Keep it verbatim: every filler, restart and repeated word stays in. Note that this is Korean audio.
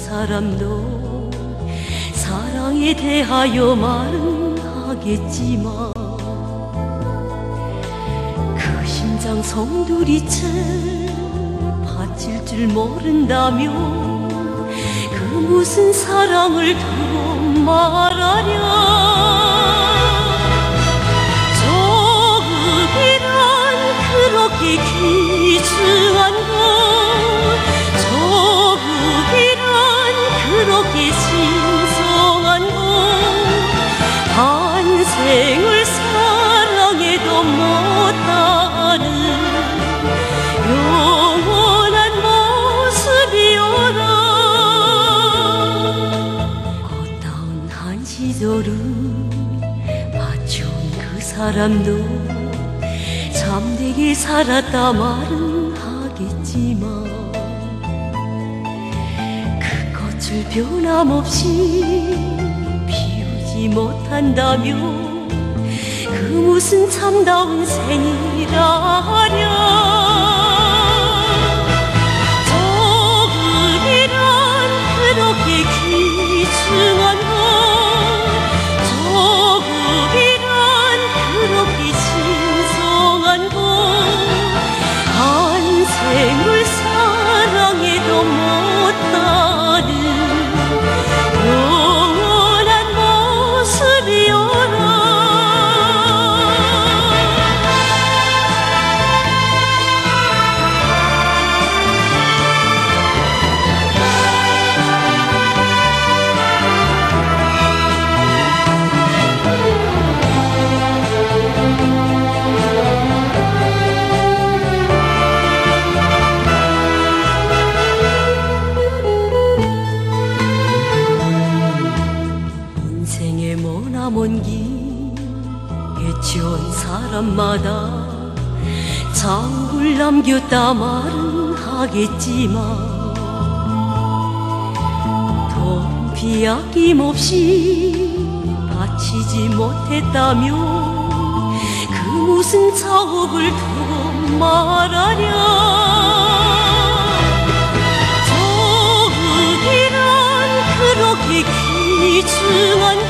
사람도 사랑에 대하여 말은 하겠지만 그 심장 성두리째 바칠 줄 모른다면 그 무슨 사랑을 두고 말하랴. 조국이란 그렇게 귀중한 것, 조국이란 그렇게 신성한 것, 한생을 사랑해도 못하는 영원한 모습이오라. 꽃다운 한 시절을 맞춘 그 사람도 참되게 살았다 말은 하겠지만 그 꽃을 변함없이 피우지 못한다면 그 무슨 참다운 생이라 하랴. 조국이란 그렇게 귀중한 것, 조국이란 그렇게 신성한 것, 한생을 사랑해도 못하는 영원한 모습이오라. 인생의 머나먼 길 헤쳐온 사람마다 자욱을 남겼다 말은 하겠지만 돈비 아낌없이 바치지 못했다면 그 무슨 자욱을 두고 말하랴. 조국이란 그렇게 귀중한